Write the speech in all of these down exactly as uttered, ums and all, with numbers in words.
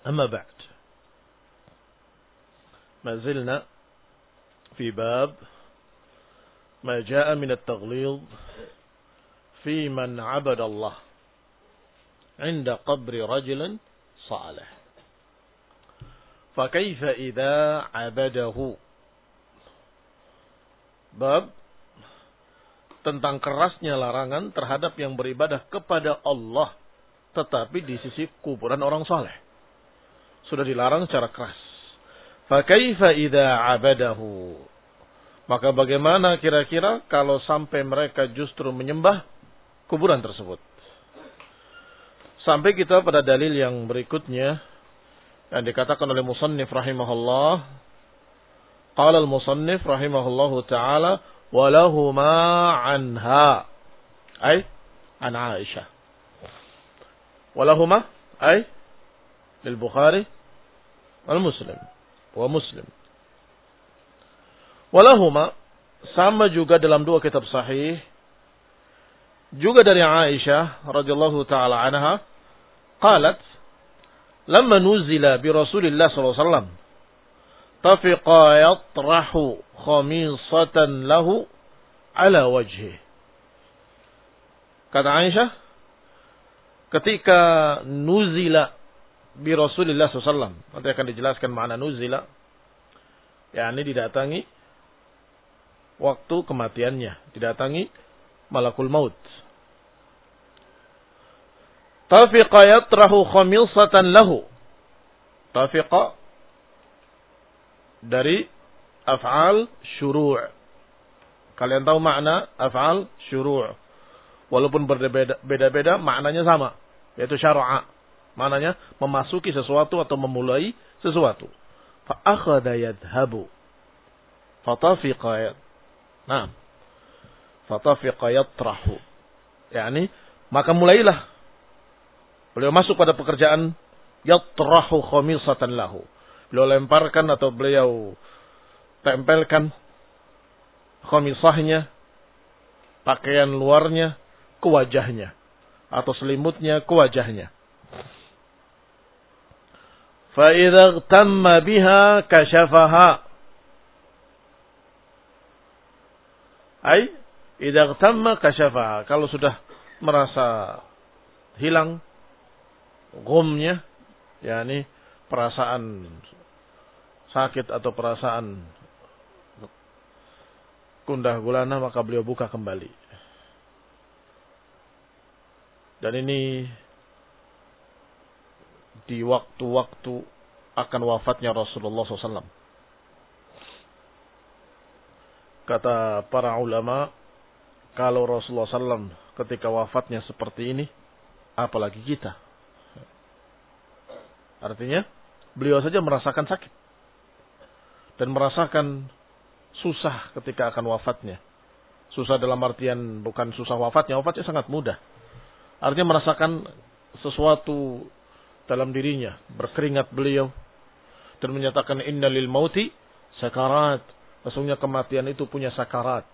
أما بعد ما زلنا في باب ما جاء من التغليظ في من عبد الله عند قبر رجل صالح فكيف إذا عبده. Bab tentang kerasnya larangan terhadap yang beribadah kepada Allah tetapi di sisi kuburan orang saleh. Sudah dilarang secara keras. Fakaifa idza abadahu. Maka bagaimana kira-kira kalau sampai mereka justru menyembah kuburan tersebut. Sampai kita pada dalil yang berikutnya yang dikatakan oleh musannif rahimahullah. Qala al-musannif rahimahullahu ta'ala walahuma anha ay an Aisyah. Walahuma ay lil Bukhari wal Muslim wa Muslim. Walahuma sama juga dalam dua kitab sahih juga dari Aisyah radhiyallahu taala anha qalat lamma nuzila bi Rasulillah sallallahu alaihi wasallam tafiqa yatrahu khamisatan lahu ala wajhi. Kata Aisyah ketika nuzila bi Rasulillah sallallahu alaihi wasallam, nanti akan dijelaskan makna nuzila, yakni didatangi waktu kematiannya, didatangi malakul maut. Tafiqa yatrahu khamisatan lahu. Tafiqa dari af'al syuru'. Kalian tahu makna af'al syuru'. Walaupun berbeda-beda maknanya sama, yaitu syara'a. Maknanya memasuki sesuatu atau memulai sesuatu. Fa akhadha yadhhabu. Fatafiqa. Nah. Fatafiqa yatrahu. Yani maka mulailah beliau masuk pada pekerjaan yatrahu khamisatan lahu. Beliau lemparkan atau beliau tempelkan khamisahnya, pakaian luarnya ke wajahnya atau selimutnya ke wajahnya. Fa idza tamma biha kashafaha. Ai idza tamma kashafaha. Kalau sudah merasa hilang gumnya, yakni perasaan sakit atau perasaan gundah gulana, maka beliau buka kembali. Dan ini di waktu-waktu akan wafatnya Rasulullah shallallahu alaihi wasallam. Kata para ulama, kalau Rasulullah shallallahu alaihi wasallam ketika wafatnya seperti ini, apalagi kita. Artinya, beliau saja merasakan sakit. Dan merasakan susah ketika akan wafatnya. Susah dalam artian bukan susah wafatnya. Wafatnya sangat mudah. Artinya merasakan sesuatu dalam dirinya. Berkeringat beliau. Dan menyatakan inna lil mauti sakarat. Sesungguhnya kematian itu punya sakarat.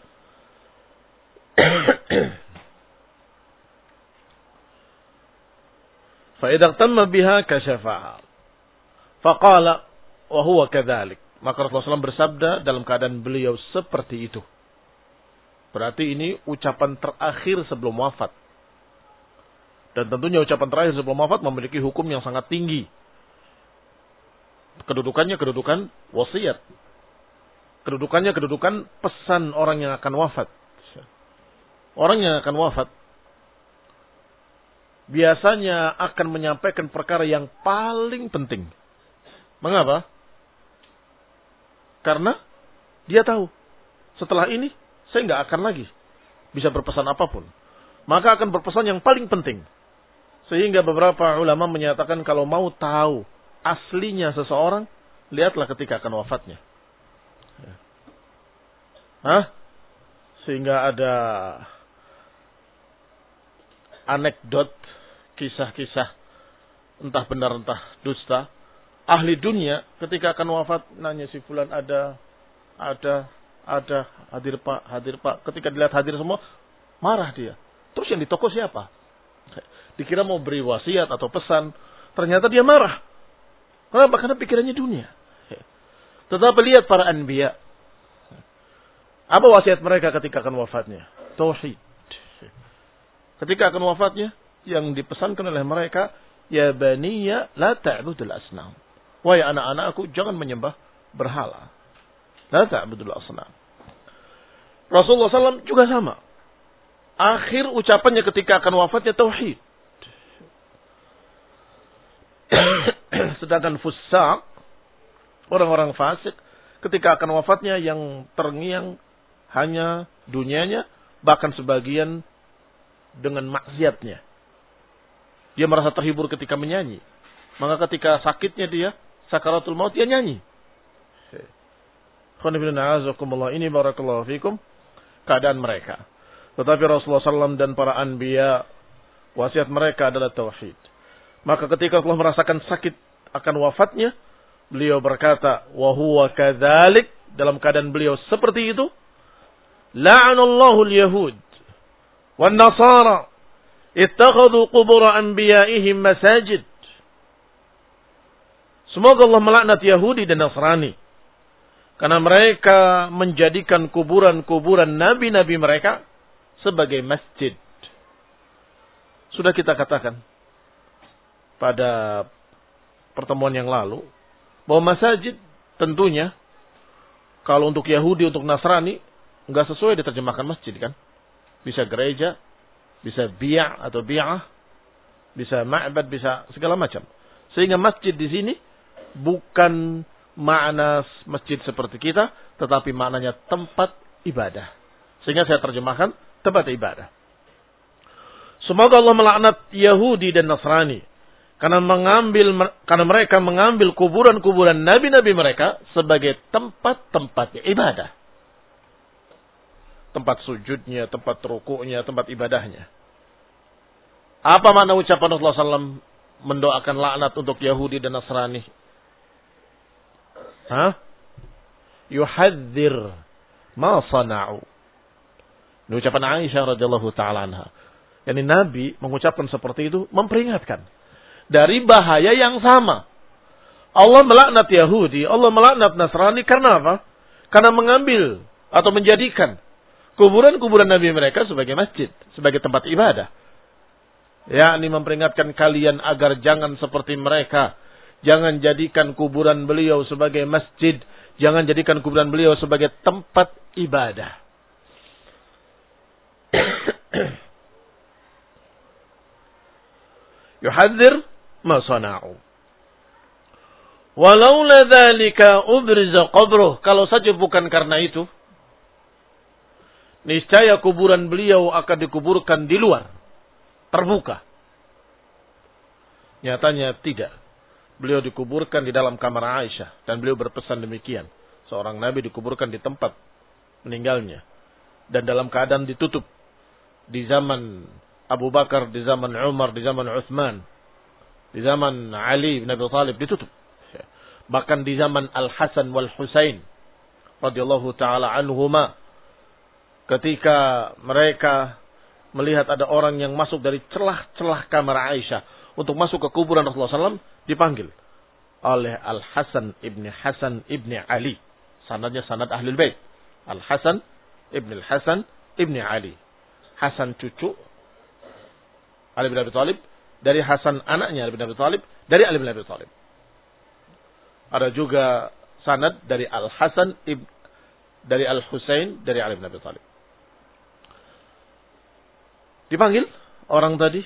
فإذا اغتم بها كشفها فقال وهو كذلك. Maka Rasulullah shallallahu alaihi wasallam bersabda dalam keadaan beliau seperti itu. Berarti ini ucapan terakhir sebelum wafat. Dan tentunya ucapan terakhir sebelum wafat memiliki hukum yang sangat tinggi. Kedudukannya kedudukan wasiat. Kedudukannya kedudukan pesan orang yang akan wafat. Orang yang akan wafat biasanya akan menyampaikan perkara yang paling penting. Mengapa? Karena dia tahu setelah ini saya nggak akan lagi bisa berpesan apapun. Maka akan berpesan yang paling penting. Sehingga beberapa ulama menyatakan kalau mau tahu aslinya seseorang, lihatlah ketika akan wafatnya. Hah? Sehingga ada anekdot, kisah-kisah, entah benar entah dusta, ahli dunia ketika akan wafat nanya si fulan ada, ada, ada, hadir pak, hadir pak. Ketika dilihat hadir semua, marah dia. Terus yang di toko siapa? Dikira mau beri wasiat atau pesan, ternyata dia marah. Kenapa? Karena pikirannya dunia. Tetapi lihat para anbiya. Apa wasiat mereka ketika akan wafatnya? Tauhid. Ketika akan wafatnya, yang dipesankan oleh mereka, ya baniya la ta'budul asnam. Wahai anak-anakku, jangan menyembah berhala. La ta'budul asnam. Rasulullah sallallahu alaihi wasallam juga sama. Akhir ucapannya ketika akan wafatnya tauhid. Sedangkan fusaq, orang-orang fasik, ketika akan wafatnya yang terngiang hanya dunianya, bahkan sebagian dengan maksiatnya. Dia merasa terhibur ketika menyanyi. Maka ketika sakitnya dia, sakaratul maut, dia nyanyi. Ini barakallahu fikum keadaan mereka. Tetapi Rasulullah sallallahu alaihi wasallam dan para anbiya, wasiat mereka adalah tauhid. Maka ketika Allah merasakan sakit akan wafatnya, beliau berkata, wa huwa kadzalik, dalam keadaan beliau seperti itu, la'anallahu al-yahud wan nasara ittakhadhu qubur anbiya'ihim masajid. Semoga Allah melaknat Yahudi dan Nasrani karena mereka menjadikan kuburan-kuburan nabi-nabi mereka sebagai masjid. Sudah kita katakan pada pertemuan yang lalu bahwa masjid tentunya kalau untuk Yahudi, untuk Nasrani enggak sesuai diterjemahkan masjid kan? Bisa gereja, bisa bi'a atau bi'ah, bisa ma'bad, bisa segala macam. Sehingga masjid di sini bukan makna masjid seperti kita, tetapi maknanya tempat ibadah. Sehingga saya terjemahkan tempat ibadah. Semoga Allah melaknat Yahudi dan Nasrani karena mengambil karena mereka mengambil kuburan-kuburan nabi-nabi mereka sebagai tempat-tempat ibadah. Tempat sujudnya, tempat rukuknya, tempat ibadahnya. Apa makna ucapan Rasulullah sallallahu alaihi wasallam mendoakan laknat untuk Yahudi dan Nasrani? Hah? Yuhadzir ma sana'u. Ini ucapan Aisyah radhiyallahu taala anha. Yani Nabi mengucapkan seperti itu memperingatkan dari bahaya yang sama. Allah melaknat Yahudi, Allah melaknat Nasrani karena apa? Karena mengambil atau menjadikan kuburan-kuburan Nabi mereka sebagai masjid, sebagai tempat ibadah. Yakni memperingatkan kalian agar jangan seperti mereka. Jangan jadikan kuburan beliau sebagai masjid. Jangan jadikan kuburan beliau sebagai tempat ibadah. Yuhadzir ma sana'u. Walaula dzalika ubriza qabruh. Kalau saja bukan karena itu, niscaya kuburan beliau akan dikuburkan di luar, terbuka. Nyatanya tidak. Beliau dikuburkan di dalam kamar Aisyah. Dan beliau berpesan demikian. Seorang Nabi dikuburkan di tempat meninggalnya. Dan dalam keadaan ditutup. Di zaman Abu Bakar, di zaman Umar, di zaman Uthman. Di zaman Ali bin Abi Thalib ditutup. Bahkan di zaman Al-Hasan wal Husain radhiyallahu ta'ala anhuma. Ketika mereka melihat ada orang yang masuk dari celah-celah kamar Aisyah untuk masuk ke kuburan Rasulullah sallallahu alaihi wasallam, dipanggil oleh Al-Hasan ibni Hasan ibni Ali. Sanadnya sanad Ahlul Bait. Al-Hasan ibni Al-Hasan ibni Ali. Hasan cucu Ali bin Abi Thalib, dari Hasan anaknya Ali bin Abi Thalib, dari Ali bin Abi Thalib. Ada juga sanad dari Al-Hasan ibn dari Al-Husain dari Ali bin Abi Thalib. Dipanggil orang tadi,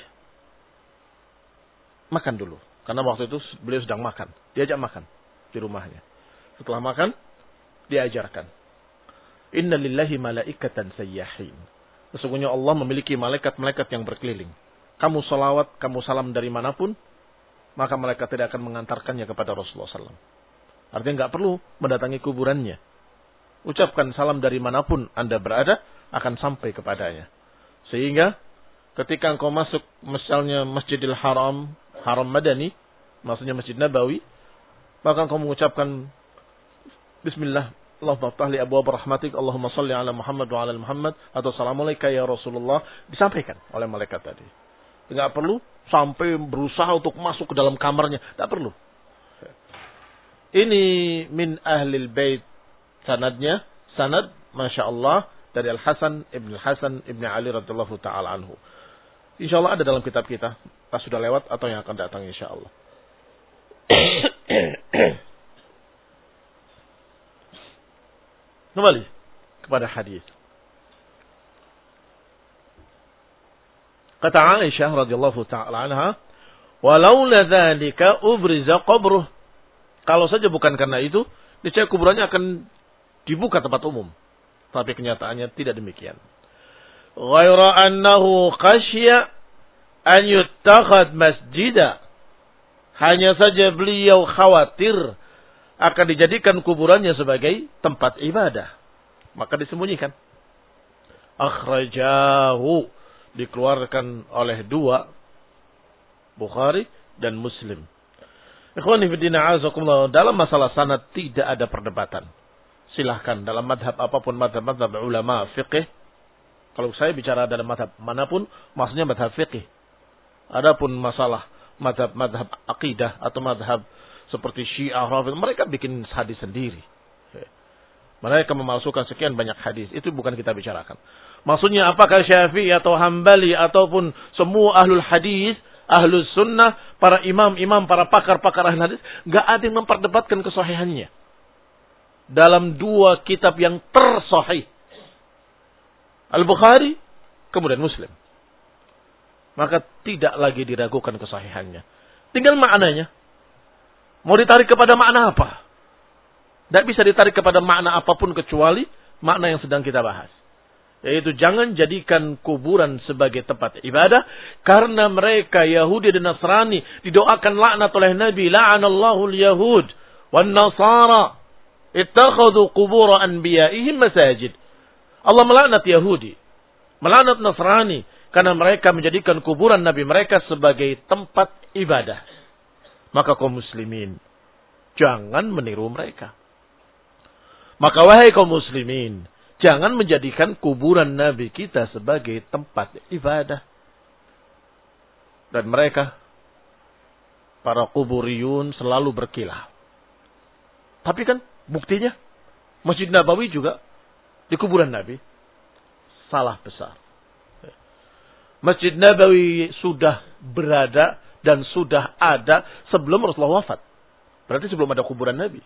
makan dulu. Karena waktu itu beliau sedang makan. Diajak makan di rumahnya. Setelah makan, diajarkan. Inna lillahi malaikatan sayyahin. Sesungguhnya Allah memiliki malaikat-malaikat yang berkeliling. Kamu salawat, kamu salam dari manapun, maka malaikat tidak akan mengantarkannya kepada Rasulullah sallallahu alaihi wasallam. Artinya nggak perlu mendatangi kuburannya. Ucapkan salam dari manapun Anda berada, akan sampai kepadanya. Sehingga ketika engkau masuk misalnya Masjidil Haram, Haram Madani, maksudnya Masjid Nabawi, maka engkau mengucapkan Bismillah, Allahumma ftahli abwaab rahmatik, Allahumma salli ala Muhammad wa ala Muhammad, atau Assalamualaikum ya Rasulullah, disampaikan oleh malaikat tadi. Tidak perlu sampai berusaha untuk masuk ke dalam kamarnya, tidak perlu. Ini min ahlil bait. Sanadnya, sanad Masya Allah dari Al-Hasan Ibn Hasan Ibn Ali radhiyallahu ta'ala anhu. Insya Allah ada dalam kitab kita. Pas sudah lewat atau yang akan datang insya Allah. Kembali kepada hadis. Kata Aisyah radhiyallahu ta'ala anha, "Walaula dzalika ubriza qabruh." Kalau saja bukan karena itu, niscaya kuburannya akan dibuka tempat umum. Tapi kenyataannya tidak demikian. Ghaira annahu khasya an yuttakhad masjida. Hanya saja beliau khawatir akan dijadikan kuburannya sebagai tempat ibadah. Maka disembunyikan. Akhrajahu. Dikeluarkan oleh dua. Bukhari dan Muslim. Ikhwani fiddina azakumullah. Dalam masalah sanad tidak ada perdebatan. Silahkan dalam madhab apapun, madhab-madhab ulama fiqih. Kalau saya bicara dalam madhab manapun, maksudnya madhab fiqih. Adapun masalah madhab-madhab akidah atau madhab seperti Syiah, Rafidhah, mereka bikin hadis sendiri. Mereka memalsukan sekian banyak hadis. Itu bukan kita bicarakan. Maksudnya apakah Syafi'i atau Hambali ataupun semua ahlul hadis, ahlus sunnah, para imam-imam, para pakar-pakar ahli hadis, gak ada yang memperdebatkan kesahihannya. Dalam dua kitab yang tersahih. Al-Bukhari, kemudian Muslim. Maka tidak lagi diragukan kesahihannya. Tinggal maknanya. Mau ditarik kepada makna apa? Tidak bisa ditarik kepada makna apapun kecuali makna yang sedang kita bahas. Yaitu jangan jadikan kuburan sebagai tempat ibadah. Karena mereka Yahudi dan Nasrani didoakan laknat oleh Nabi. La'anallahu al-Yahud wan Nasara. Ittakhadhu qubur anbiya'ihim masajid. Allah melaknat Yahudi, melaknat Nasrani karena mereka menjadikan kuburan nabi mereka sebagai tempat ibadah. Maka kaum muslimin jangan meniru mereka. Maka wahai kaum muslimin, jangan menjadikan kuburan nabi kita sebagai tempat ibadah. Dan mereka para kuburiyun selalu berkilah. Tapi kan buktinya, Masjid Nabawi juga di kuburan Nabi. Salah besar. Masjid Nabawi sudah berada dan sudah ada sebelum Rasulullah wafat. Berarti sebelum ada kuburan Nabi.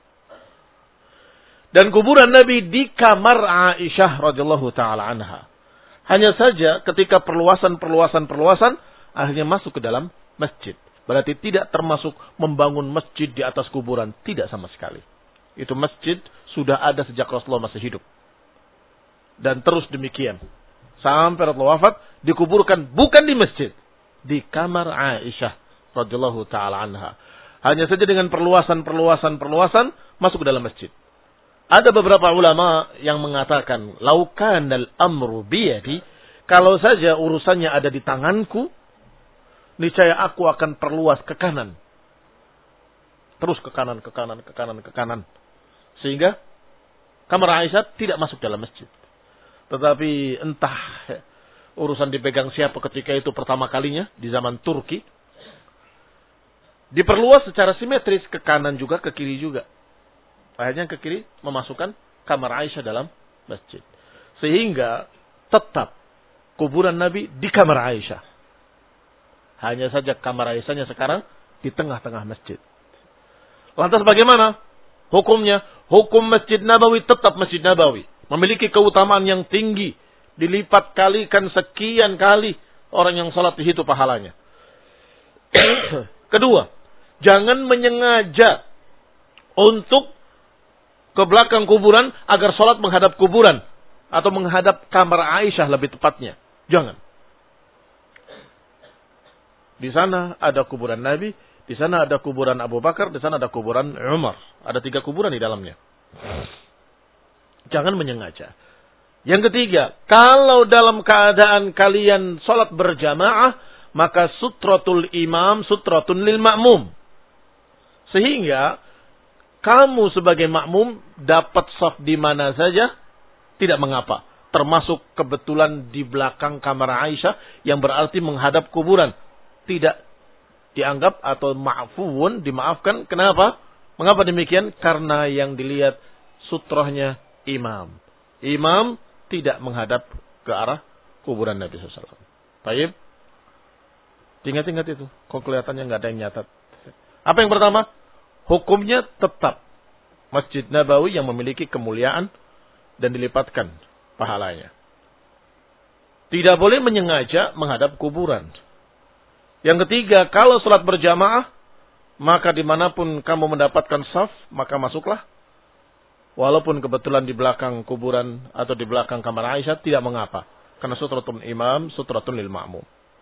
Dan kuburan Nabi di kamar Aisyah radhiyallahu ta'ala anha. Hanya saja ketika perluasan-perluasan-perluasan, akhirnya masuk ke dalam masjid. Berarti tidak termasuk membangun masjid di atas kuburan. Tidak sama sekali. Itu masjid sudah ada sejak Rasulullah masih hidup. Dan terus demikian. Sampai Rasulullah wafat, dikuburkan bukan di masjid. Di kamar Aisyah radhiyallahu ta'ala anha. Hanya saja dengan perluasan-perluasan-perluasan, masuk ke dalam masjid. Ada beberapa ulama yang mengatakan, laukan al-amru biyadi, kalau saja urusannya ada di tanganku, niscaya aku akan perluas ke kanan. Terus ke kanan, ke kanan, ke kanan, ke kanan. Sehingga kamar Aisyah tidak masuk dalam masjid. Tetapi entah urusan dipegang siapa ketika itu pertama kalinya di zaman Turki. Diperluas secara simetris ke kanan juga, ke kiri juga. Akhirnya ke kiri memasukkan kamar Aisyah dalam masjid. Sehingga tetap kuburan Nabi di kamar Aisyah. Hanya saja kamar Aisyahnya sekarang di tengah-tengah masjid. Lantas bagaimana hukumnya? Hukum Masjid Nabawi tetap Masjid Nabawi. Memiliki keutamaan yang tinggi. Dilipat kalikan sekian kali orang yang salat di situ pahalanya. Kedua, jangan menyengaja untuk ke belakang kuburan agar salat menghadap kuburan. Atau menghadap kamar Aisyah lebih tepatnya. Jangan. Di sana ada kuburan Nabi. Di sana ada kuburan Abu Bakar, di sana ada kuburan Umar. Ada tiga kuburan di dalamnya. Jangan menyengaja. Yang ketiga, kalau dalam keadaan kalian sholat berjamaah, maka sutratul imam sutratun lil ma'mum. Sehingga kamu sebagai makmum dapat shaf di mana saja, tidak mengapa. Termasuk kebetulan di belakang kamar Aisyah yang berarti menghadap kuburan. Tidak dianggap atau ma'fuun, dimaafkan. Kenapa? Mengapa demikian? Karena yang dilihat sutrohnya imam. Imam tidak menghadap ke arah kuburan Nabi sallallahu alaihi wasallam. Baik. Ingat-ingat itu. Kok kelihatannya nggak ada yang nyatat. Apa yang pertama? Hukumnya tetap Masjid Nabawi yang memiliki kemuliaan dan dilipatkan pahalanya. Tidak boleh menyengaja menghadap kuburan. Yang ketiga, kalau sholat berjamaah, maka dimanapun kamu mendapatkan saf, maka masuklah. Walaupun kebetulan di belakang kuburan atau di belakang kamar Aisyah, tidak mengapa. Karena sutratun imam, sutratun lil ma'mum.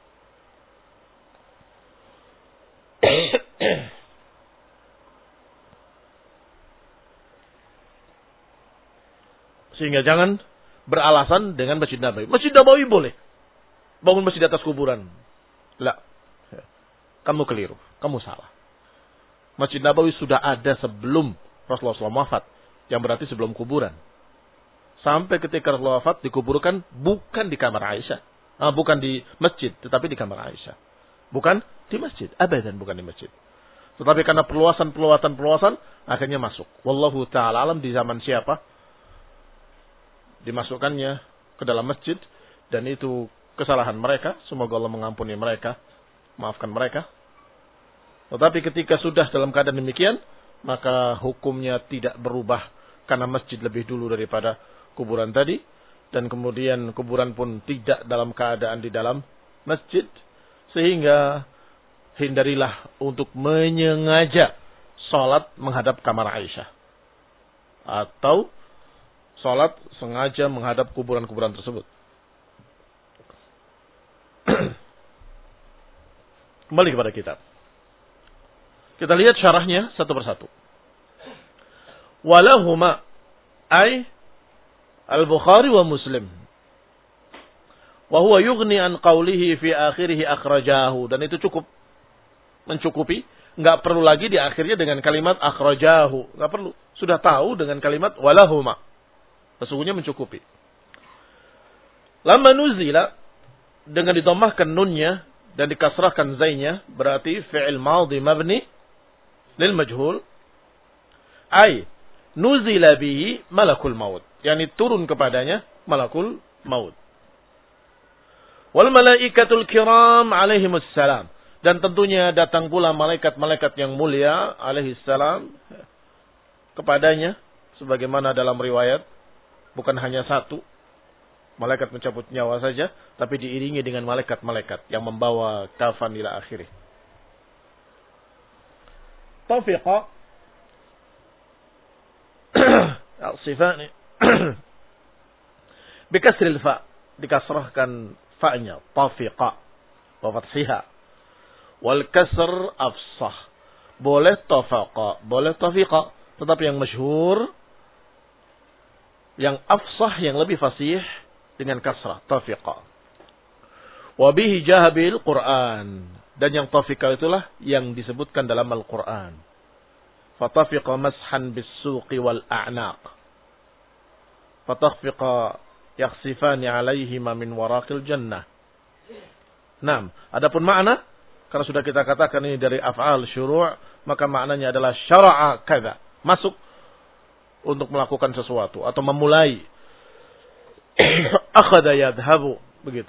Sehingga jangan beralasan dengan Masjid Nabawi. Masjid Nabawi boleh bangun masjid di atas kuburan. Lah, kamu keliru, kamu salah. Masjid Nabawi sudah ada sebelum Rasulullah shallallahu alaihi wasallam wafat, yang berarti sebelum kuburan. Sampai ketika Rasulullah wafat dikuburkan bukan di kamar Aisyah, ah, bukan di masjid, tetapi di kamar Aisyah. Bukan di masjid, abadan bukan di masjid. Tetapi karena perluasan-perluasan-perluasan akhirnya masuk. Wallahu taala alam di zaman siapa dimasukkannya ke dalam masjid, dan itu kesalahan mereka. Semoga Allah mengampuni mereka, maafkan mereka. Tetapi ketika sudah dalam keadaan demikian, maka hukumnya tidak berubah karena masjid lebih dulu daripada kuburan tadi, dan kemudian kuburan pun tidak dalam keadaan di dalam masjid, sehingga hindarilah untuk menyengaja salat menghadap kamar Aisyah atau salat sengaja menghadap kuburan-kuburan tersebut. Kembali kepada kitab. Kita lihat syarahnya satu persatu. Walahuma ay al-Bukhari wa Muslim. Wa huwa yughni an qawlihi fi akhirih akhrajahu. Dan itu cukup. Mencukupi. Enggak perlu lagi di akhirnya dengan kalimat akhrajahu. Enggak perlu. Sudah tahu dengan kalimat walahuma. Sesungguhnya mencukupi. Lama nuzila, dengan didomahkan nunnya dan dikasrahkan zainya, berarti fi'il madhi mabni lil majhul. Ay, nuzila bihi malakul maut. Yani turun kepadanya malakul maut. Wal malaikatul kiram alaihimus salam. Dan tentunya datang pula malaikat-malaikat yang mulia alaihi salam kepadanya. Sebagaimana dalam riwayat, bukan hanya satu malaikat mencabut nyawa saja, tapi diiringi dengan malaikat-malaikat yang membawa kafan ila akhirih. Tafiqa al-sifani bikasril fa, dikasrahkan fa-nya, tafiqa wa fathiha. Wal kasr afsah. Boleh tafaqa, boleh tafiqa, tetapi yang masyhur, yang afsah, yang lebih fasih dengan kasrah, tafiqa. Wa bihi jahabil Qur'an. Dan yang tafiqa itulah yang disebutkan dalam Al-Qur'an. Fatafiqa mashan bis-suqi wal a'naq. Fatafiqa yakhsifani alaihima min waraqil jannah. Naam, adapun makna, karena sudah kita katakan ini dari af'al syuru', maka maknanya adalah syara'a kadza, masuk untuk melakukan sesuatu atau memulai. Akhadha yadhhabu, begitu.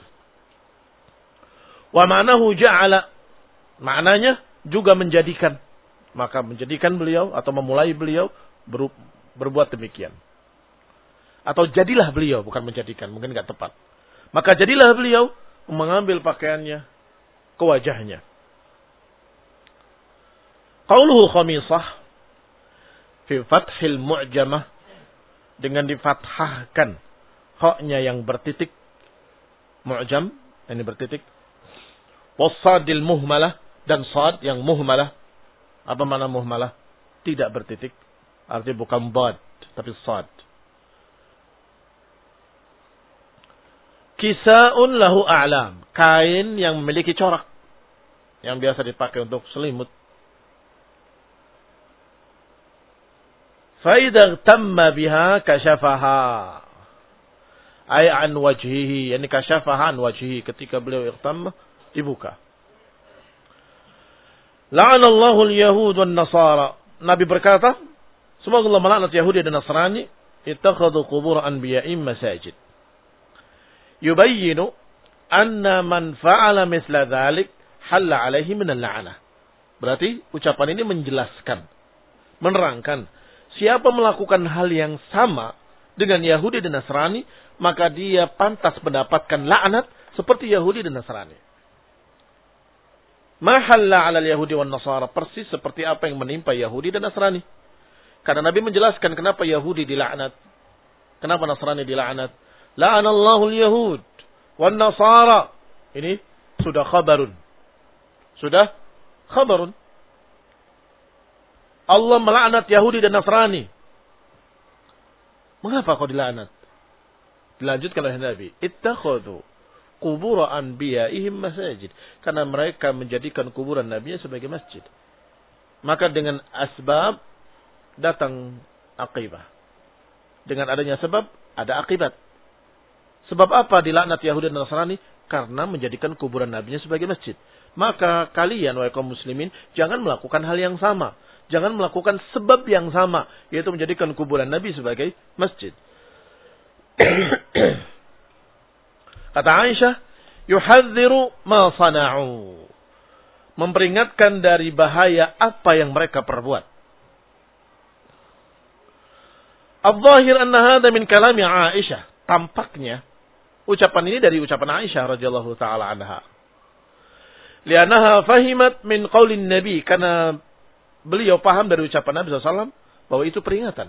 Wa ma'nahu ja'ala, maknanya juga menjadikan. Maka menjadikan beliau atau memulai beliau ber, berbuat demikian. Atau jadilah beliau, bukan menjadikan, mungkin enggak tepat. Maka jadilah beliau mengambil pakaiannya ke wajahnya. Qauluhu khamisah fi fathil mu'jamah, dengan difathahkan haknya yang bertitik, mu'jam ini bertitik, wasadil muhmalah, dan sad yang muhmalah. Apa makna muhmalah? Tidak bertitik, artinya bukan bad tapi sad. Kisa'un lahu a'lam, kain yang memiliki corak yang biasa dipakai untuk selimut. Faidah tamma biha kasyafaha, ay an wajhihi, yani kasyafaha an wajhihi, ketika beliau iqtamma dibuka. La'anallahu al-yahud wan nasara, Nabi berkata, semoga Allah melaknat Yahudi dan Nasrani, ittakhadhu qubur anbiya'im masajid. Yubayyinu anna man fa'ala misla dhalik halla alaihi minal la'anah. Berarti ucapan ini menjelaskan, menerangkan, siapa melakukan hal yang sama dengan Yahudi dan Nasrani, maka dia pantas mendapatkan laknat seperti Yahudi dan Nasrani. Mahalla 'alal Yahudi wan Nasara, persis seperti apa yang menimpa Yahudi dan Nasrani. Karena Nabi menjelaskan kenapa Yahudi dilaknat, kenapa Nasrani dilaknat. La'anallahu al-yahud wan Nasara. Ini sudah khabarun. Sudah khabarun. Allah melaknat Yahudi dan Nasrani. Mengapa kau dilaknat? Dilanjutkan oleh Nabi, ittakhadhu qubur anbiya'ihim masajid. Karena mereka menjadikan kuburan Nabi sebagai masjid. Maka dengan asbab datang akibat. Dengan adanya sebab ada akibat. Sebab apa dilaknat Yahudi dan Nasrani? Karena menjadikan kuburan Nabi sebagai masjid. Maka kalian wahai kaum muslimin jangan melakukan hal yang sama. Jangan melakukan sebab yang sama, yaitu menjadikan kuburan Nabi sebagai masjid. Kata Aisyah, yuhadziru ma sana'u. Memperingatkan dari bahaya apa yang mereka perbuat. Al-zahir anna hadha min kalami Aisyah. Tampaknya ucapan ini dari ucapan Aisyah radhiyallahu taala anha. Li'annaha fahimat min qaulin Nabi, karena beliau paham dari ucapan Nabi sallallahu alaihi wasallam bahwa itu peringatan.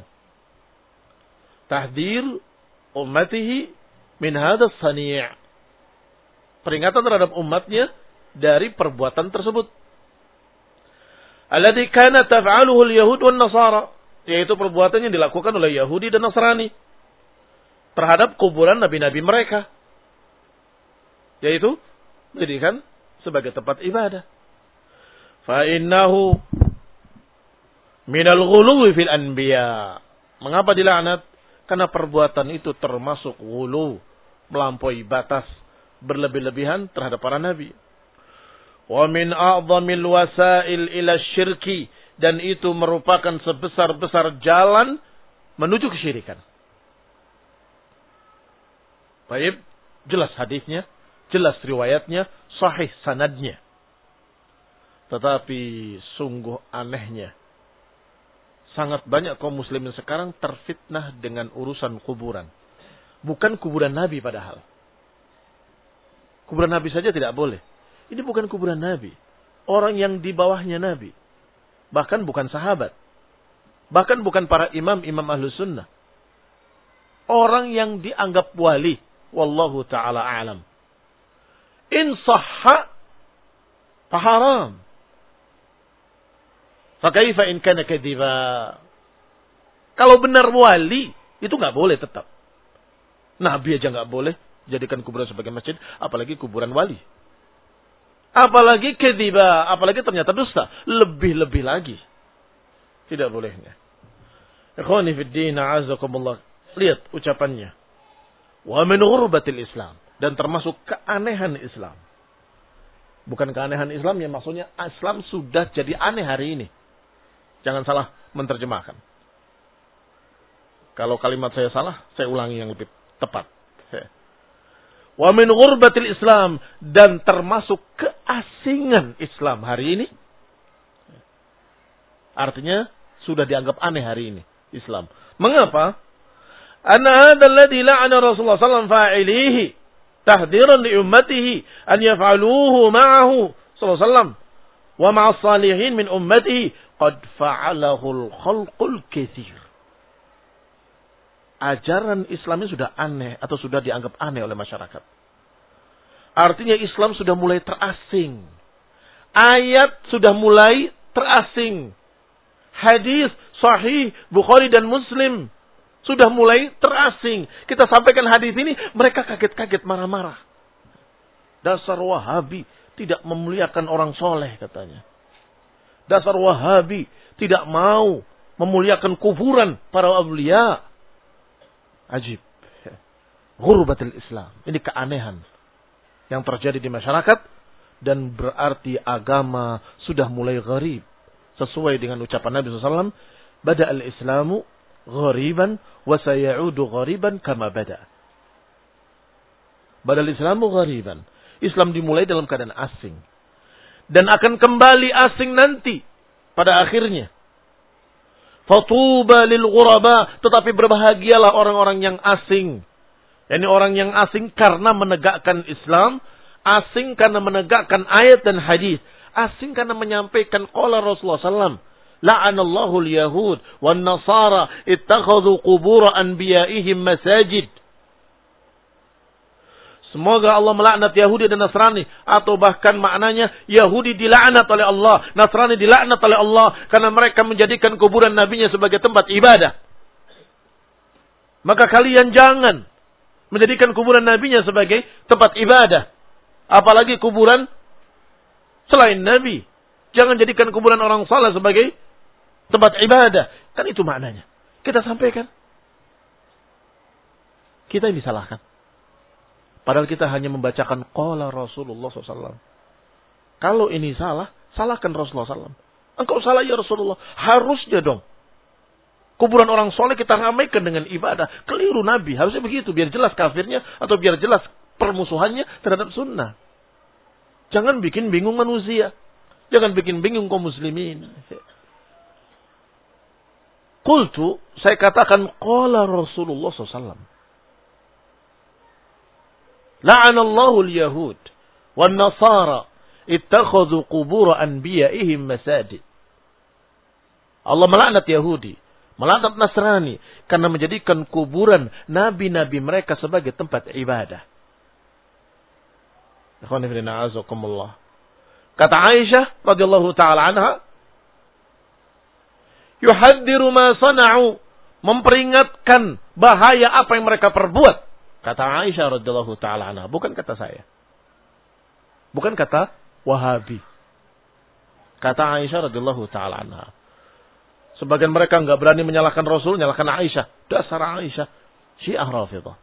Tahdir ummatihi min hadha sani'. Peringatan terhadap umatnya dari perbuatan tersebut. Alladhi kana taf'aluhu al-yahud wan nasara, yaitu perbuatan yang dilakukan oleh Yahudi dan Nasrani terhadap kuburan nabi-nabi mereka, yaitu menjadikan sebagai tempat ibadah. Fa innahu minal ghuluwi fil anbiya. Mengapa dilaknat? Karena perbuatan itu termasuk ghulu, melampaui batas, berlebih-lebihan terhadap para nabi. Wa min a'dhamil wasail ila syirki, dan itu merupakan sebesar-besar jalan menuju kesyirikan. Baik, jelas hadisnya, jelas riwayatnya, sahih sanadnya. Tetapi sungguh anehnya, sangat banyak kaum muslimin sekarang terfitnah dengan urusan kuburan. Bukan kuburan Nabi padahal. Kuburan Nabi saja tidak boleh. Ini bukan kuburan Nabi. Orang yang di bawahnya Nabi. Bahkan bukan sahabat. Bahkan bukan para imam-imam ahlu sunnah. Orang yang dianggap wali. Wallahu ta'ala a'lam. In sahha faharam. Fakaifa in kana kadhiba. Kalau benar wali, itu nggak boleh tetap. Nabi aja nggak boleh jadikan kuburan sebagai masjid, apalagi kuburan wali. Apalagi kadhiba, apalagi ternyata dusta, lebih-lebih lagi. Tidak bolehnya. Ikhwani fid din, a'azakumullah. Lihat ucapannya. Wa min ghurbatil Islam, dan termasuk keanehan Islam. Bukan keanehan Islam yang maksudnya Islam sudah jadi aneh hari ini. Jangan salah menerjemahkan. Kalau kalimat saya salah, saya ulangi yang lebih tepat. Wa min ghurbatil Islam, dan termasuk keasingan Islam hari ini. Artinya sudah dianggap aneh hari ini Islam. Mengapa? Anna hadzal ladzi la'ana Rasulullah sallallahu alaihi wasallam fa'ilihi tahdiran li ummatihi an yaf'aluhu ma'ahu sallallahu alaihi wasallam wa ma'as salihin min ummatihi qad fa'alahu al-khalqul katsir. Ajaran Islam ini sudah aneh atau sudah dianggap aneh oleh masyarakat. Artinya Islam sudah mulai terasing. Ayat sudah mulai terasing. Hadis sahih Bukhari dan Muslim sudah mulai terasing. Kita sampaikan hadis ini, mereka kaget-kaget, marah-marah. Dasar Wahabi tidak memuliakan orang soleh katanya. Dasar Wahabi tidak mau memuliakan kuburan para awliya. Ajib. Ghurbatul Islam. Ini keanehan yang terjadi di masyarakat, dan berarti agama sudah mulai gharib, Sesuai dengan ucapan Nabi shallallahu alaihi wasallam, Bada al-Islamu ghariban wa sayaudu ghariban kama bada. Bada al-Islamu ghariban. Islam dimulai dalam keadaan asing. Dan akan kembali asing nanti pada akhirnya. Fatuba lil ghuraba, tetapi berbahagialah orang-orang yang asing. Yani orang yang asing karena menegakkan Islam, asing karena menegakkan ayat dan hadis, asing karena menyampaikan qala Rasulullah sallallahu alaihi wasallam, la'anallahu al-yahud wan nasara ittakhadhu qubur anbiya'ihim masajid. Semoga Allah melaknat Yahudi dan Nasrani. Atau bahkan maknanya Yahudi dilaknat oleh Allah, Nasrani dilaknat oleh Allah karena mereka menjadikan kuburan nabinya sebagai tempat ibadah. Maka kalian jangan menjadikan kuburan nabinya sebagai tempat ibadah. Apalagi kuburan selain nabi. Jangan jadikan kuburan orang saleh sebagai tempat ibadah. Kan itu maknanya. Kita sampaikan. Kita yang disalahkan. Padahal kita hanya membacakan qala Rasulullah shallallahu alaihi wasallam. Kalau ini salah, salahkan Rasulullah shallallahu alaihi wasallam. Engkau salah ya Rasulullah. Harusnya dong. Kuburan orang soleh kita ramaikan dengan ibadah. Keliru Nabi. Harusnya begitu. Biar jelas kafirnya atau biar jelas permusuhannya terhadap sunnah. Jangan bikin bingung manusia. Jangan bikin bingung kaum muslimin. Qultu, saya katakan qala Rasulullah shallallahu alaihi wasallam. La'anallahu al-yahud wan nasara ittakhadhu qubur anbiya'ihim masajid. Allah melaknat Yahudi, melaknat Nasrani karena menjadikan kuburan nabi-nabi mereka sebagai tempat ibadah. Ikhwan fillah, azakumullah. Kata Aisyah radhiyallahu taala anha, yuhaddiru ma sana'u, memperingatkan bahaya apa yang mereka perbuat. Kata Aisyah radhiyallahu taala anha, bukan kata saya. Bukan kata Wahabi. Kata Aisyah radhiyallahu taala anha. Sebagian mereka enggak berani menyalahkan Rasul, menyalahkan Aisyah. Dasar Aisyah, Syiah Rafidhah.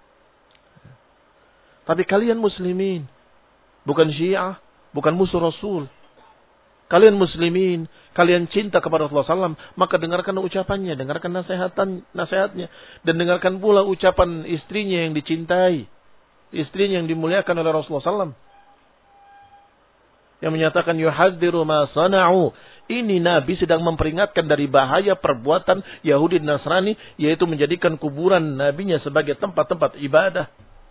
Tapi kalian muslimin, bukan Syiah, bukan musuh Rasul. Kalian muslimin, kalian cinta kepada Rasulullah sallallahu alaihi wasallam, maka dengarkan ucapannya, dengarkan nasihatan, nasihatnya, dan dengarkan pula ucapan istrinya yang dicintai, istrinya yang dimuliakan oleh Rasulullah sallallahu alaihi wasallam, yang menyatakan yuhadziru ma sana'u. Ini Nabi sedang memperingatkan dari bahaya perbuatan Yahudi dan Nasrani, yaitu menjadikan kuburan nabinya sebagai tempat-tempat ibadah.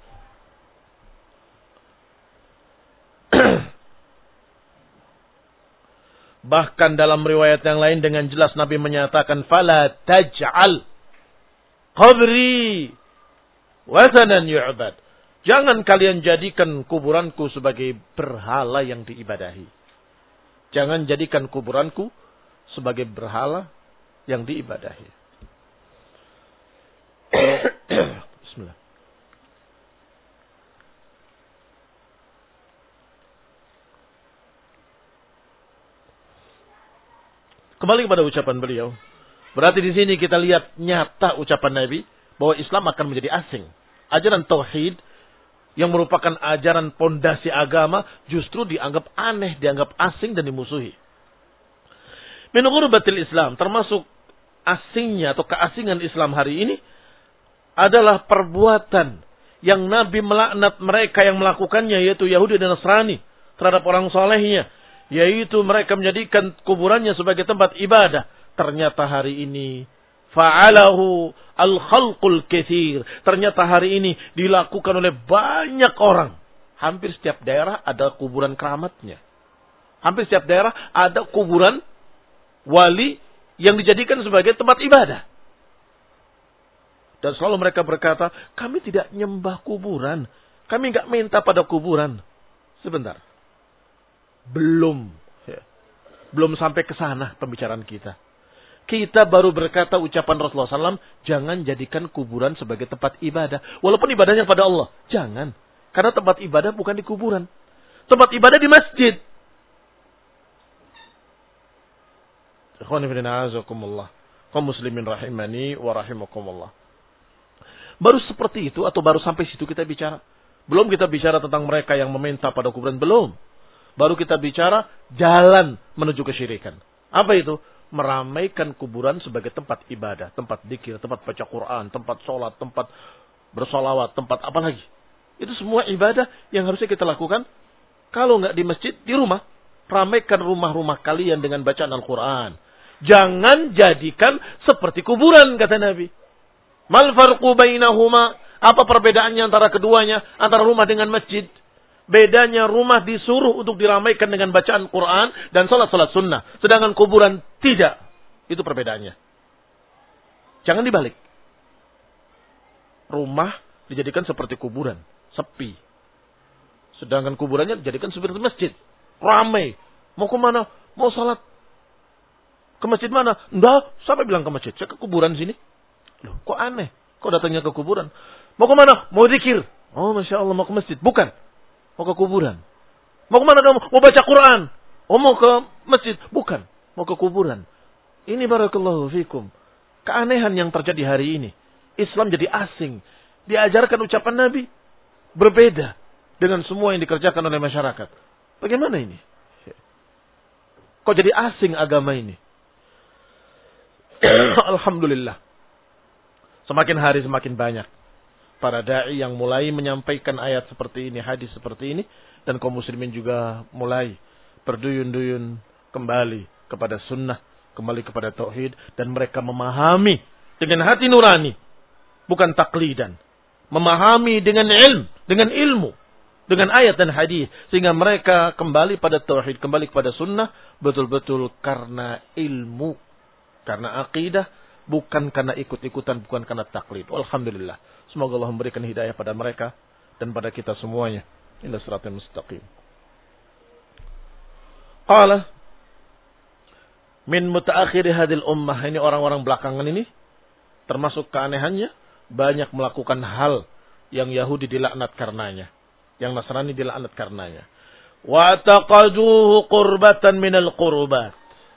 Bahkan dalam riwayat yang lain dengan jelas Nabi menyatakan, fala taj'al qabri wasanan yu'bad. Jangan kalian jadikan kuburanku sebagai berhala yang diibadahi. Jangan jadikan kuburanku sebagai berhala yang diibadahi. Bismillah. Kembali kepada ucapan beliau. Berarti di sini kita lihat nyata ucapan Nabi bahwa Islam akan menjadi asing. Ajaran tauhid yang merupakan ajaran pondasi agama justru dianggap aneh, dianggap asing dan dimusuhi. Min ghurbatil Islam, termasuk asingnya atau keasingan Islam hari ini adalah perbuatan yang Nabi melaknat mereka yang melakukannya, yaitu Yahudi dan Nasrani terhadap orang solehnya, yaitu mereka menjadikan kuburannya sebagai tempat ibadah. Ternyata hari ini fa'alahu al-khalqul katsir. Ternyata hari ini dilakukan oleh banyak orang. Hampir setiap daerah ada kuburan keramatnya. Hampir setiap daerah ada kuburan wali yang dijadikan sebagai tempat ibadah. Dan selalu mereka berkata, kami tidak nyembah kuburan. Kami enggak minta pada kuburan. Sebentar. Belum. Belum sampai ke sana pembicaraan kita. Kita baru berkata ucapan Rasulullah sallallahu alaihi wasallam, jangan jadikan kuburan sebagai tempat ibadah. Walaupun ibadahnya pada Allah. Jangan. Karena tempat ibadah bukan di kuburan. Tempat ibadah di masjid. Ikhwan fillah, azakumullah. Kaum muslimin rahimani wa rahimakumullah. Baru seperti itu atau baru sampai situ kita bicara. Belum kita bicara tentang mereka yang meminta pada kuburan. Belum. Baru kita bicara jalan menuju kesyirikan. Apa itu? Meramaikan kuburan sebagai tempat ibadah, tempat dzikir, tempat baca Quran, tempat sholat, tempat bersolawat, tempat apa lagi. Itu semua ibadah yang harusnya kita lakukan. Kalau nggak di masjid, di rumah. Ramaikan rumah-rumah kalian dengan bacaan Al-Quran. Jangan jadikan seperti kuburan, kata Nabi. Mal farqu bainahuma? Apa perbedaannya antara keduanya? Antara rumah dengan masjid? Bedanya rumah disuruh untuk diramaikan dengan bacaan Quran dan salat-salat sunnah. Sedangkan kuburan tidak. Itu perbedaannya. Jangan dibalik. Rumah dijadikan seperti kuburan. Sepi. Sedangkan kuburannya dijadikan seperti masjid. Ramai. Mau ke mana? Mau salat. Ke masjid mana? Enggak. Siapa bilang ke masjid? Saya ke kuburan sini. Loh, kok aneh? Kok datangnya ke kuburan? Mau ke mana? Mau zikir. Oh, Masya Allah, mau ke masjid. Bukan. Mau ke kuburan. Mau ke mana kamu? Mau baca Quran. Oh, mau ke masjid. Bukan. Mau ke kuburan. Ini barakallahu fikum. Keanehan yang terjadi hari ini. Islam jadi asing. Diajarkan ucapan Nabi. Berbeda. Dengan semua yang dikerjakan oleh masyarakat. Bagaimana ini? Kok jadi asing agama ini? Alhamdulillah. Semakin hari semakin banyak para da'i yang mulai menyampaikan ayat seperti ini, hadis seperti ini, dan kaum muslimin juga mulai berduyun-duyun kembali kepada sunnah, kembali kepada tauhid, dan mereka memahami dengan hati nurani, bukan taklidan, memahami dengan ilmu, dengan ilmu, dengan ayat dan hadis, sehingga mereka kembali pada tauhid, kembali kepada sunnah, betul-betul karena ilmu, karena akidah, bukan karena ikut-ikutan, bukan karena taklid. Alhamdulillah. Semoga Allah memberikan hidayah pada mereka dan pada kita semuanya. Ila siratal mustaqim. Qala min mutaakhir hadhil ummah, ini orang-orang belakangan ini termasuk keanehannya banyak melakukan hal yang Yahudi dilaknat karenanya, yang Nasrani dilaknat karenanya. Wa taqaduhu qurbatan minal qurbat.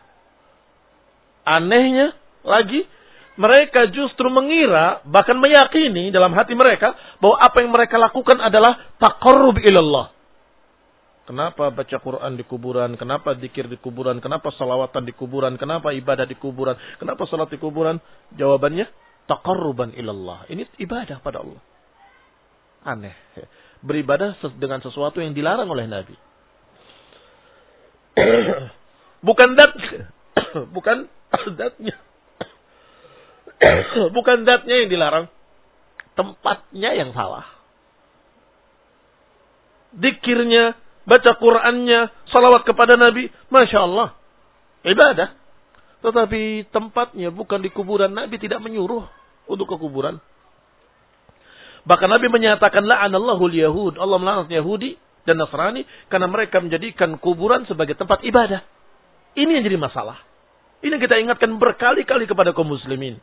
Anehnya lagi, mereka justru mengira, bahkan meyakini dalam hati mereka, bahwa apa yang mereka lakukan adalah taqarrub ilallah. Kenapa baca Quran di kuburan? Kenapa zikir di kuburan? Kenapa salawatan di kuburan? Kenapa ibadah di kuburan? Kenapa salat di kuburan? Jawabannya, taqarruban ilallah. Ini ibadah pada Allah. Aneh. Beribadah dengan sesuatu yang dilarang oleh Nabi. Bukan dat, bukan datnya. Bukan zatnya yang dilarang, tempatnya yang salah. Dikirnya, baca Qur'annya, salawat kepada Nabi, Masya Allah, ibadah. Tetapi tempatnya bukan di kuburan. Nabi tidak menyuruh untuk ke kuburan. Bahkan Nabi menyatakan, la'anallahu al-Yahud, Allah melaknat Yahudi dan Nasrani karena mereka menjadikan kuburan sebagai tempat ibadah. Ini yang jadi masalah. Ini yang kita ingatkan berkali-kali kepada kaum muslimin.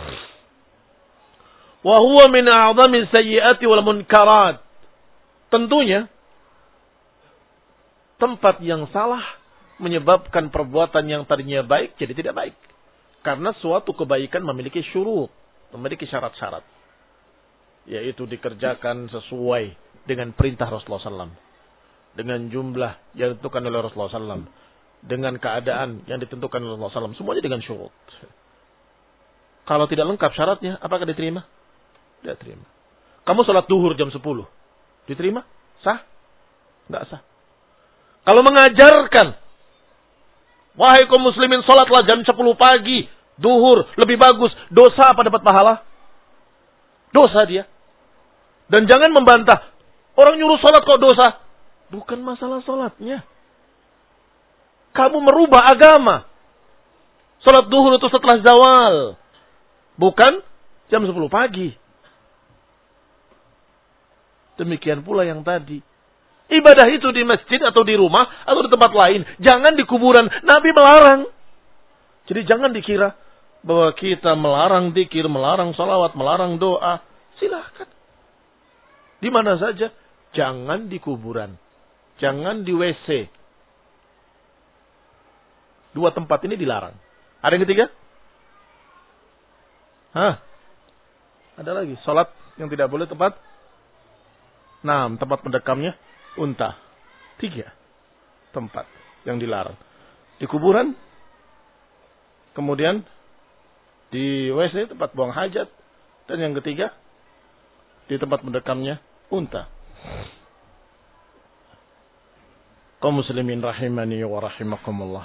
Wa huwa min a'zami sayyi'ati wal munkarat. Tentunya tempat yang salah menyebabkan perbuatan yang tadinya baik jadi tidak baik. Karena suatu kebaikan memiliki syurut, memiliki syarat-syarat. Yaitu dikerjakan sesuai dengan perintah Rasulullah sallallahu alaihi wasallam. Dengan jumlah yang ditentukan oleh Rasulullah sallallahu alaihi wasallam. Dengan keadaan yang ditentukan oleh Rasulullah sallallahu alaihi wasallam. Semuanya dengan syurut. Kalau tidak lengkap syaratnya, apakah diterima? Tidak terima. Kamu sholat duhur jam sepuluh. Diterima? Sah? Tidak sah. Kalau mengajarkan, wahai kaum muslimin, sholatlah jam sepuluh pagi, duhur, lebih bagus. Dosa apa dapat pahala? Dosa dia. Dan jangan membantah. Orang nyuruh sholat kok dosa? Bukan masalah sholatnya. Kamu merubah agama. Sholat duhur itu setelah zawal. Bukan jam sepuluh pagi. Demikian pula yang tadi. Ibadah itu di masjid atau di rumah atau di tempat lain. Jangan di kuburan. Nabi melarang. Jadi jangan dikira bahwa kita melarang zikir, melarang salawat, melarang doa. Silahkan. Di mana saja. Jangan di kuburan. Jangan di W C. Dua tempat ini dilarang. Ada yang ketiga? Hah? Ada lagi. Salat yang tidak boleh tempat. Nah, tempat pendekamnya unta. Tiga tempat yang dilarang. Di kuburan kemudian di W C tempat buang hajat, dan yang ketiga di tempat mendekamnya unta. Kaum muslimin rahimani wa rahimakumullah.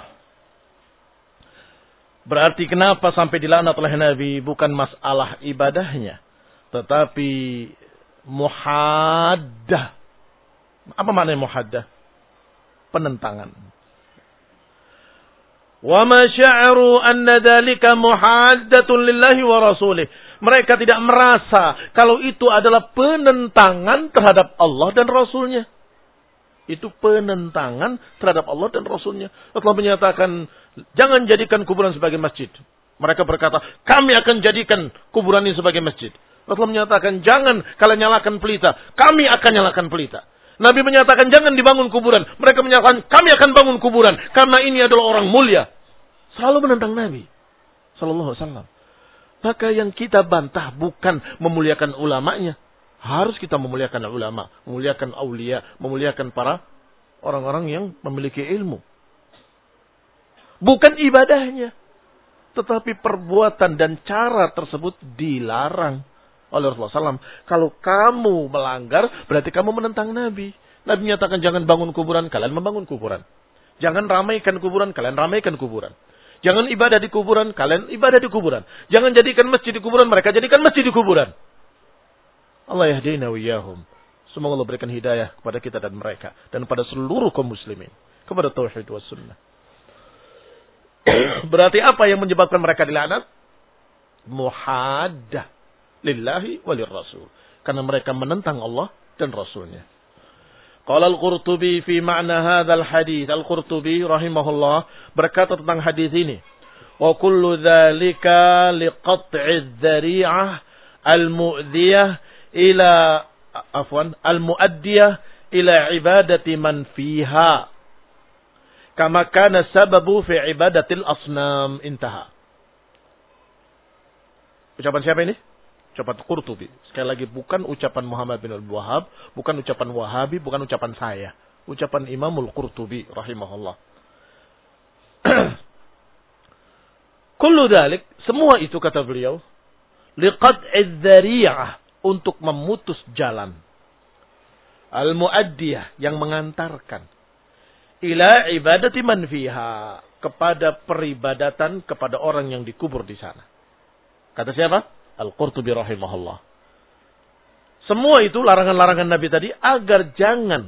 Berarti kenapa sampai dilaknat oleh Nabi bukan masalah ibadahnya, tetapi muhaddah. Apa makna muhaddah? Penentangan. Wa ma sya'ru anna dzalika muhaddatun lillahi wa rasulih. Mereka tidak merasa kalau itu adalah penentangan terhadap Allah dan Rasulnya. Itu penentangan terhadap Allah dan Rasulnya. Allah menyatakan, jangan jadikan kuburan sebagai masjid. Mereka berkata, kami akan jadikan kuburan ini sebagai masjid. Allah menyatakan, jangan kalian nyalakan pelita. Kami akan nyalakan pelita. Nabi menyatakan, jangan dibangun kuburan. Mereka menyatakan, kami akan bangun kuburan. Karena ini adalah orang mulia. Selalu menentang Nabi sallallahu alaihi wasallam. Maka yang kita bantah bukan memuliakan ulamanya. Harus kita memuliakan ulama, memuliakan aulia, memuliakan para orang-orang yang memiliki ilmu. Bukan ibadahnya, tetapi perbuatan dan cara tersebut dilarang oleh Rasulullah shallallahu alaihi wasallam. Kalau kamu melanggar, berarti kamu menentang Nabi. Nabi menyatakan jangan bangun kuburan, kalian membangun kuburan. Jangan ramaikan kuburan, kalian ramaikan kuburan. Jangan ibadah di kuburan, kalian ibadah di kuburan. Jangan jadikan masjid di kuburan, mereka jadikan masjid di kuburan. Allah yahdina wa iyyahum. Semoga Allah berikan hidayah kepada kita dan mereka. Dan pada seluruh kaum muslimin. Kepada tauhid wa sunnah. Berarti apa yang menyebabkan mereka dilaknat? Muhaddah lillahi walir rasul. Karena mereka menentang Allah dan Rasulnya. Qala al-Qurtubi fi ma'na hadzal hadits. Al-Qurtubi rahimahullah berkata tentang hadis ini. Wa kullu dzalika liqat'i dzari'ah al-mu'dhiyah ila afwan al-mu'addiyah ila ibadati man fiha kama kana sababu fi ibadatil asnam. Intaha. Ucapan siapa ini? Ucapan Qurtubi. Sekali lagi, bukan ucapan Muhammad bin Abdul Wahhab, bukan ucapan Wahabi, bukan ucapan saya. Ucapan Imamul Qurtubi rahimahullah. Kullu dzalik, semua itu kata beliau, liqat'iz dzari'ah, untuk memutus jalan. Al-mu'addiyah, yang mengantarkan. Ila ibadati man fiha, kepada peribadatan kepada orang yang dikubur di sana. Kata siapa? Al-Qurtubi rahimahullah. Semua itu larangan-larangan Nabi tadi agar jangan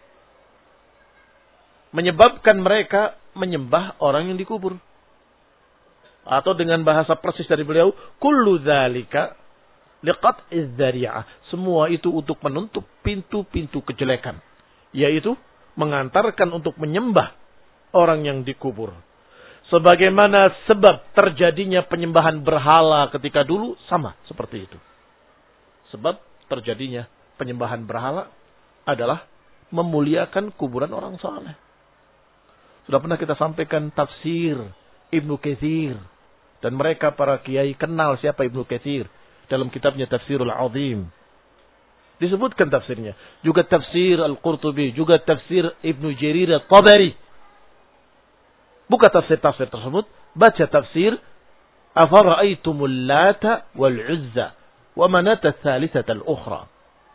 menyebabkan mereka menyembah orang yang dikubur. Atau dengan bahasa persis dari beliau, kullu dzalika liqat'iz dzari'ah. Semua itu untuk menutup pintu-pintu kejelekan. Yaitu mengantarkan untuk menyembah orang yang dikubur. Sebagaimana sebab terjadinya penyembahan berhala ketika dulu sama seperti itu. Sebab terjadinya penyembahan berhala adalah memuliakan kuburan orang saleh. Sudah pernah kita sampaikan tafsir Ibnu Katsir. Dan mereka para kiai kenal siapa Ibnu Katsir. Dalam kitabnya Tafsirul Azim. Disebutkan tafsirnya. Juga tafsir Al-Qurtubi. Juga tafsir Ibnu Jarir At-Tabari. Buka tafsir-tafsir tersebut. Baca tafsir. Afara'aitumul Lata wal-Uzza. Wa manata thalithata al-ukhra.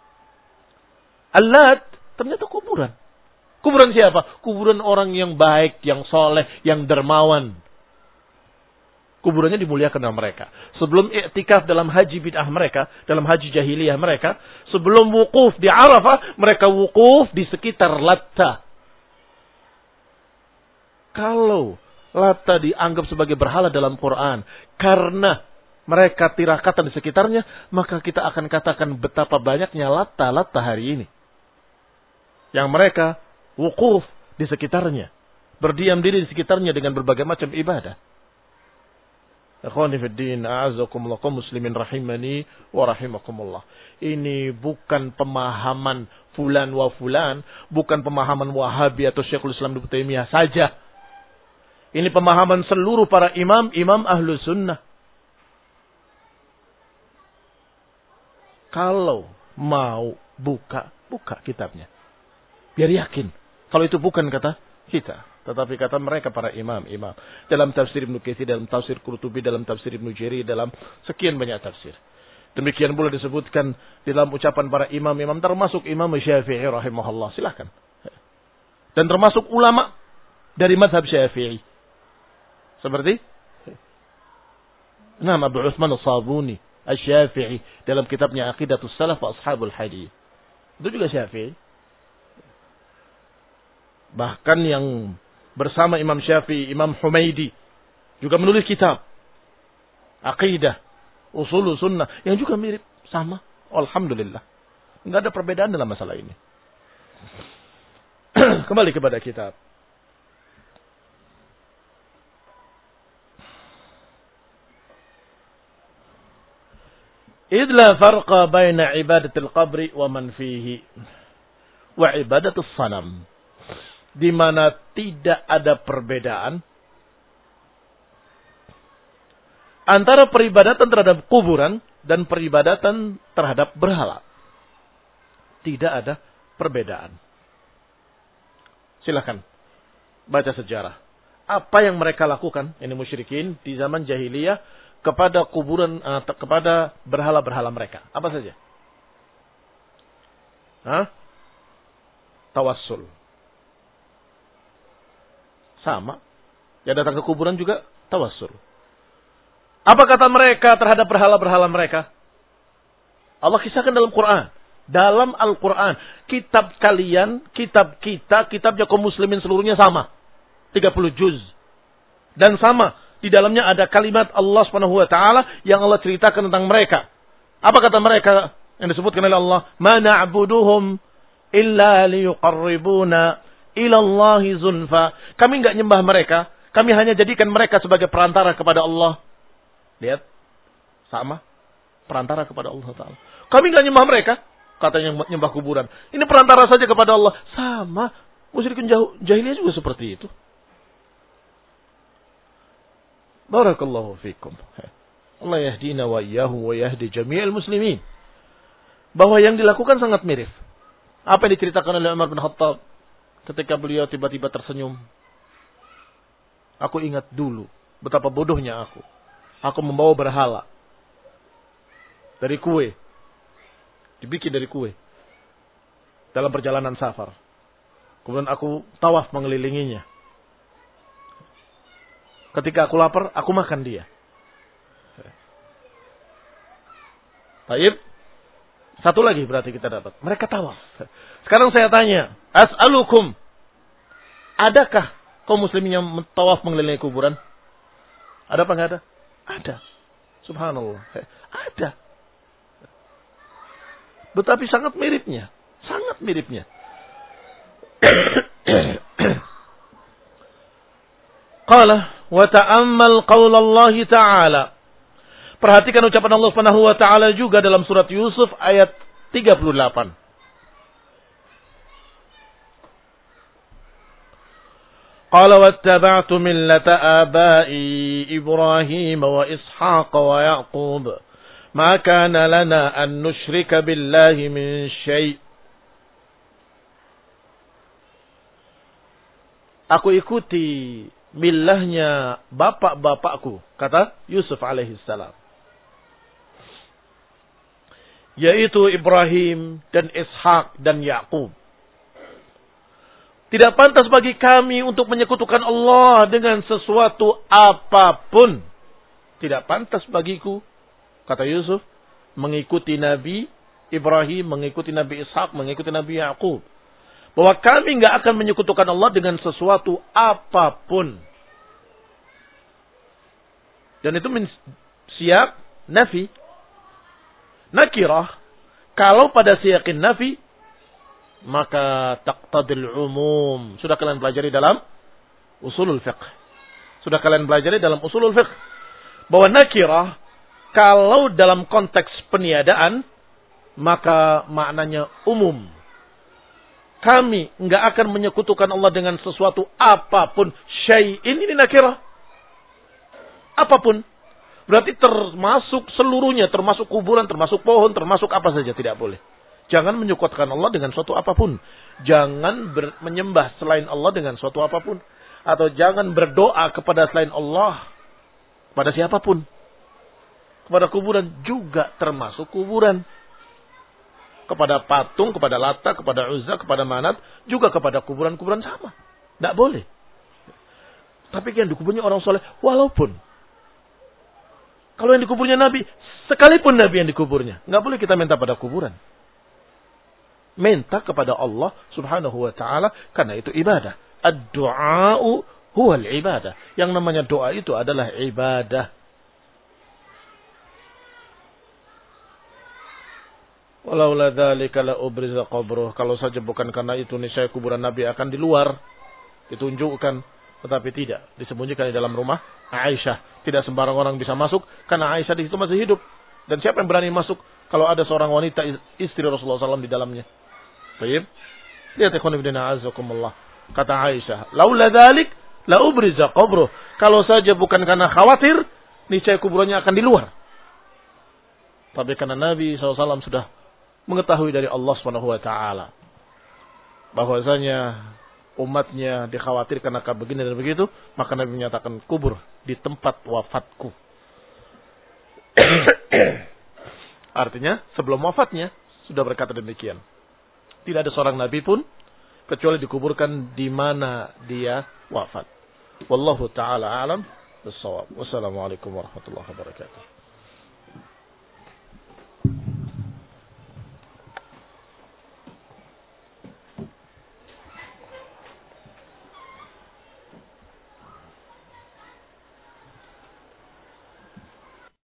Al-Lat ternyata kuburan. Kuburan siapa? Kuburan orang yang baik, yang soleh, yang dermawan. Kuburannya dimuliakan oleh mereka. Sebelum iktikaf dalam haji bid'ah mereka, dalam haji jahiliyah mereka, sebelum wukuf di Arafah, mereka wukuf di sekitar Latta. Kalau Latta dianggap sebagai berhala dalam Quran, karena mereka tirakatan di sekitarnya, maka kita akan katakan betapa banyaknya Latta-Latta hari ini. Yang mereka wukuf di sekitarnya, berdiam diri di sekitarnya dengan berbagai macam ibadah. Ikhwani fid din, a'azzakumullah, kaum muslimin rahimani wa rahimakumullah. Ini bukan pemahaman fulan wa fulan, bukan pemahaman Wahabi atau Syekhul Islam Ibnu Taimiyah saja. Ini pemahaman seluruh para imam, imam ahlu sunnah. Kalau mau buka, buka kitabnya. Biar yakin. Kalau itu bukan kata kita. Tetapi kata mereka para imam-imam. Dalam tafsir Ibnu Katsir, dalam tafsir Qurtubi, dalam tafsir Ibnu Jarir, dalam sekian banyak tafsir. Demikian pula disebutkan di dalam ucapan para imam-imam, termasuk Imam Syafi'i rahimahullah. Silahkan. Dan termasuk ulama dari mazhab Syafi'i. Seperti nama Abu Utsman As-Sabuni Asy-Syafi'i dalam kitabnya Aqidatus Salaf wa Ashabul Hadits. Itu juga Syafi'i. Bahkan yang bersama Imam Syafi'i, Imam Humaidi juga menulis kitab Aqidah Ushul Sunnah yang juga mirip sama. Alhamdulillah. Enggak ada perbedaan dalam masalah ini. Kembali kepada kitab. إذ لا فرق بين عبادة القبر ومن فيه وعبادة الصنم, di mana tidak ada perbedaan antara peribadatan terhadap kuburan dan peribadatan terhadap berhala. Tidak ada perbedaan. Silakan baca sejarah. Apa yang mereka lakukan, ini musyrikin di zaman jahiliyah, kepada kuburan, uh, kepada berhala-berhala mereka. Apa saja? Hah? Tawassul. Sama. Yang datang ke kuburan juga tawassul. Apa kata mereka terhadap berhala-berhala mereka? Allah kisahkan dalam Quran. Dalam Al-Quran. Kitab kalian, kitab kita, kitabnya kaum muslimin seluruhnya sama. tiga puluh juz. Dan sama. Di dalamnya ada kalimat Allah Subhanahu wa taala yang Allah ceritakan tentang mereka. Apa kata mereka yang disebutkan oleh Allah? Ma na'buduhum illa liyuqarribuna ila Allahi zulfa. Kami enggak nyembah mereka, kami hanya jadikan mereka sebagai perantara kepada Allah. Lihat. Sama. Perantara kepada Allah taala. Kami enggak nyembah mereka, katanya nyembah kuburan. Ini perantara saja kepada Allah. Sama. Musyrikin jahiliyah juga seperti itu. Barakallahu fikum. Allah yahdina wa iyyahu wa yahdi jami'al muslimin. Bahwa yang dilakukan sangat mirip. Apa yang diceritakan oleh Umar bin Khattab ketika beliau tiba-tiba tersenyum. Aku ingat dulu betapa bodohnya aku. Aku membawa berhala dari kue. Dibikin dari kue. Dalam perjalanan safar. Kemudian aku tawaf mengelilinginya. Ketika aku lapar, aku makan dia. Baik. Satu lagi berarti kita dapat. Mereka tawaf. Sekarang saya tanya. As'alukum. Adakah kaum muslimin yang tawaf mengelilingi kuburan? Ada apa enggak ada? Ada. Subhanallah. Ada. Tetapi sangat miripnya. Sangat miripnya. Qala wa ta'ammal qaul Allah Ta'ala. Perhatikan ucapan Allah Subhanahu wa taala juga dalam surat Yusuf ayat tiga puluh delapan. Qala wattaba'tu millata abai Ibrahim wa Ishaq wa Yaqub. Ma kana lana an nusyrika billahi min syai'. Aku ikuti millahnya bapak-bapakku, kata Yusuf alaihi salam. Yaitu Ibrahim dan Ishak dan Yaqub. Tidak pantas bagi kami untuk menyekutukan Allah dengan sesuatu apapun. Tidak pantas bagiku, kata Yusuf, mengikuti Nabi Ibrahim, mengikuti Nabi Ishak, mengikuti Nabi Yaqub. Bahwa kami nggak akan menyekutukan Allah dengan sesuatu apapun. Dan itu siap nafi. Nakirah. Kalau pada siyakin nafi, maka taqtadil umum. Sudah kalian pelajari dalam usulul fiqh. Sudah kalian pelajari dalam usulul fiqh. Bahwa nakirah, kalau dalam konteks peniadaan, maka maknanya umum. Kami enggak akan menyekutukan Allah dengan sesuatu apapun. Syai'in ini nakirah. Apapun. Berarti termasuk seluruhnya. Termasuk kuburan, termasuk pohon, termasuk apa saja. Tidak boleh. Jangan menyekutukan Allah dengan suatu apapun. Jangan ber- menyembah selain Allah dengan suatu apapun. Atau jangan berdoa kepada selain Allah. Kepada siapapun. Kepada kuburan juga termasuk kuburan. Kepada patung, kepada Lata, kepada Uzza, kepada Manat. Juga kepada kuburan-kuburan sama. Tidak boleh. Tapi yang dikuburnya orang soleh. Walaupun. Kalau yang dikuburnya Nabi. Sekalipun Nabi yang dikuburnya. Nggak boleh kita minta pada kuburan. Minta kepada Allah subhanahu wa ta'ala. Karena itu ibadah. Ad-du'a'u huwal ibadah. Yang namanya doa itu adalah ibadah. Walaula dzalika la ubriza qabruh. Kalau saja bukan karena itu niscaya kuburan Nabi akan di luar. Ditunjukkan. Tetapi tidak. Disembunyikan di dalam rumah Aisyah. Tidak sembarang orang bisa masuk. Karena Aisyah di situ masih hidup. Dan siapa yang berani masuk kalau ada seorang wanita istri Rasulullah shallallahu alaihi wasallam di dalamnya. Baik. Lihat ikhwan fillah azakumullah. Kata Aisyah, laula dzalik la ubriza qabruh. Kalau saja bukan karena khawatir, niscaya kuburannya akan di luar. Tapi karena Nabi shallallahu alaihi wasallam sudah mengetahui dari Allah subhanahu wa taala bahwasanya umatnya dikhawatirkan akan begini dan begitu, maka Nabi menyatakan kubur di tempat wafatku. Artinya sebelum wafatnya sudah berkata demikian. Tidak ada seorang nabi pun kecuali dikuburkan di mana dia wafat. Wallahu taala alam bissawab. Wassalamualaikum warahmatullahi wabarakatuh.